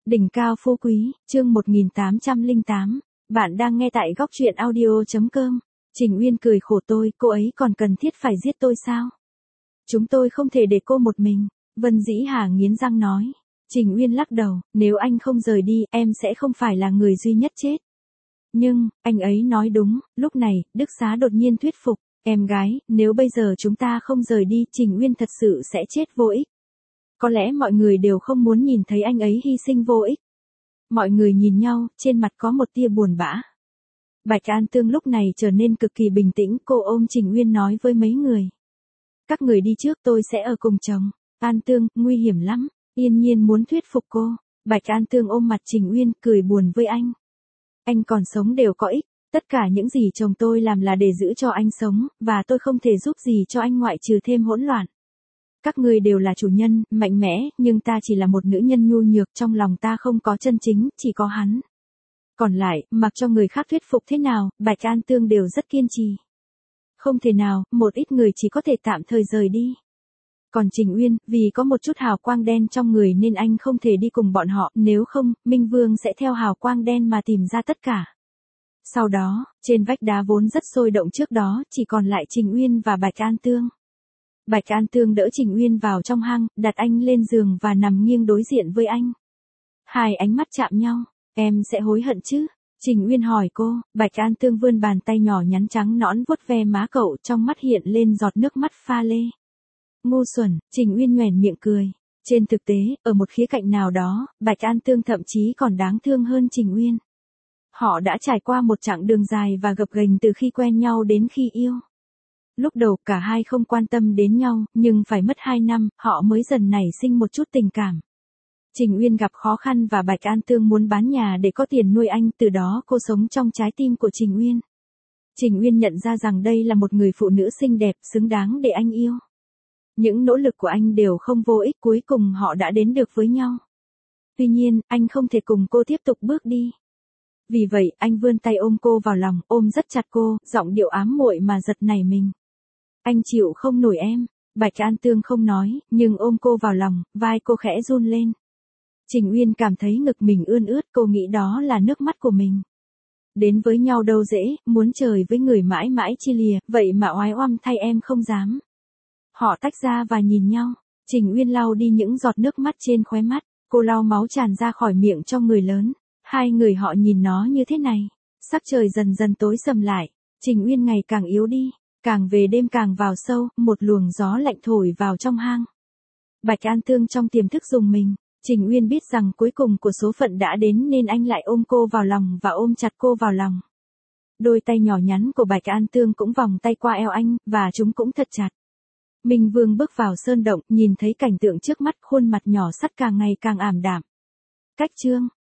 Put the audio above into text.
Đỉnh cao phú quý, chương 1808. Bạn đang nghe tại góc truyện audio.com. Trình Uyên cười khổ tôi, cô ấy còn cần thiết phải giết tôi sao? Chúng tôi không thể để cô một mình. Vân Dĩ Hà nghiến răng nói. Trình Uyên lắc đầu, nếu anh không rời đi, em sẽ không phải là người duy nhất chết. Nhưng, anh ấy nói đúng, lúc này, Đức Xá đột nhiên thuyết phục. Em gái, nếu bây giờ chúng ta không rời đi, Trình Uyên thật sự sẽ chết vô ích. Có lẽ mọi người đều không muốn nhìn thấy anh ấy hy sinh vô ích. Mọi người nhìn nhau, trên mặt có một tia buồn bã. Bạch An Tương lúc này trở nên cực kỳ bình tĩnh, cô ôm Trình Uyên nói với mấy người. Các người đi trước, tôi sẽ ở cùng chồng. An Tương, nguy hiểm lắm. Yên Nhiên muốn thuyết phục cô. Bạch An Tương ôm mặt Trình Uyên, cười buồn với anh. Anh còn sống đều có ích. Tất cả những gì chồng tôi làm là để giữ cho anh sống, và tôi không thể giúp gì cho anh ngoại trừ thêm hỗn loạn. Các ngươi đều là chủ nhân, mạnh mẽ, nhưng ta chỉ là một nữ nhân nhu nhược, trong lòng ta không có chân chính, chỉ có hắn. Còn lại, mặc cho người khác thuyết phục thế nào, Bạch An Tương đều rất kiên trì. Không thể nào, một ít người chỉ có thể tạm thời rời đi. Còn Trình Uyên, vì có một chút hào quang đen trong người nên anh không thể đi cùng bọn họ, nếu không, Minh Vương sẽ theo hào quang đen mà tìm ra tất cả. Sau đó, trên vách đá vốn rất sôi động trước đó, chỉ còn lại Trình Uyên và Bạch An Tương. Bạch An Tương đỡ Trình Uyên vào trong hang, đặt anh lên giường và nằm nghiêng đối diện với anh. Hai ánh mắt chạm nhau, em sẽ hối hận chứ? Trình Uyên hỏi cô, Bạch An Tương vươn bàn tay nhỏ nhắn trắng nõn vuốt ve má cậu, trong mắt hiện lên giọt nước mắt pha lê. Ngu xuẩn, Trình Uyên nhoẻn miệng cười. Trên thực tế, ở một khía cạnh nào đó, Bạch An Tương thậm chí còn đáng thương hơn Trình Uyên. Họ đã trải qua một chặng đường dài và gập ghềnh từ khi quen nhau đến khi yêu. Lúc đầu cả hai không quan tâm đến nhau, nhưng phải mất 2 năm, họ mới dần nảy sinh một chút tình cảm. Trình Uyên gặp khó khăn và Bạch An Tương muốn bán nhà để có tiền nuôi anh, từ đó cô sống trong trái tim của Trình Uyên. Trình Uyên nhận ra rằng đây là một người phụ nữ xinh đẹp, xứng đáng để anh yêu. Những nỗ lực của anh đều không vô ích, cuối cùng họ đã đến được với nhau. Tuy nhiên, anh không thể cùng cô tiếp tục bước đi. Vì vậy, anh vươn tay ôm cô vào lòng, ôm rất chặt cô, giọng điệu ám muội mà giật nảy mình. Anh chịu không nổi em. Bạch An Tương không nói, nhưng ôm cô vào lòng, vai cô khẽ run lên. Trình Uyên cảm thấy ngực mình ươn ướt, cô nghĩ đó là nước mắt của mình. Đến với nhau đâu dễ, muốn trời với người mãi mãi chia lìa, vậy mà oái oăm thay em không dám. Họ tách ra và nhìn nhau. Trình Uyên lau đi những giọt nước mắt trên khóe mắt, cô lau máu tràn ra khỏi miệng cho người lớn. Hai người họ nhìn nó như thế này. Sắc trời dần dần tối sầm lại. Trình Uyên ngày càng yếu đi. Càng về đêm càng vào sâu, một luồng gió lạnh thổi vào trong hang. Bạch An Tương trong tiềm thức rùng mình. Trình Uyên biết rằng cuối cùng của số phận đã đến nên anh lại ôm cô vào lòng và ôm chặt cô vào lòng. Đôi tay nhỏ nhắn của Bạch An Tương cũng vòng tay qua eo anh, và chúng cũng thật chặt. Minh Vương bước vào sơn động, nhìn thấy cảnh tượng trước mắt, khuôn mặt nhỏ sắt càng ngày càng ảm đạm. Cách chương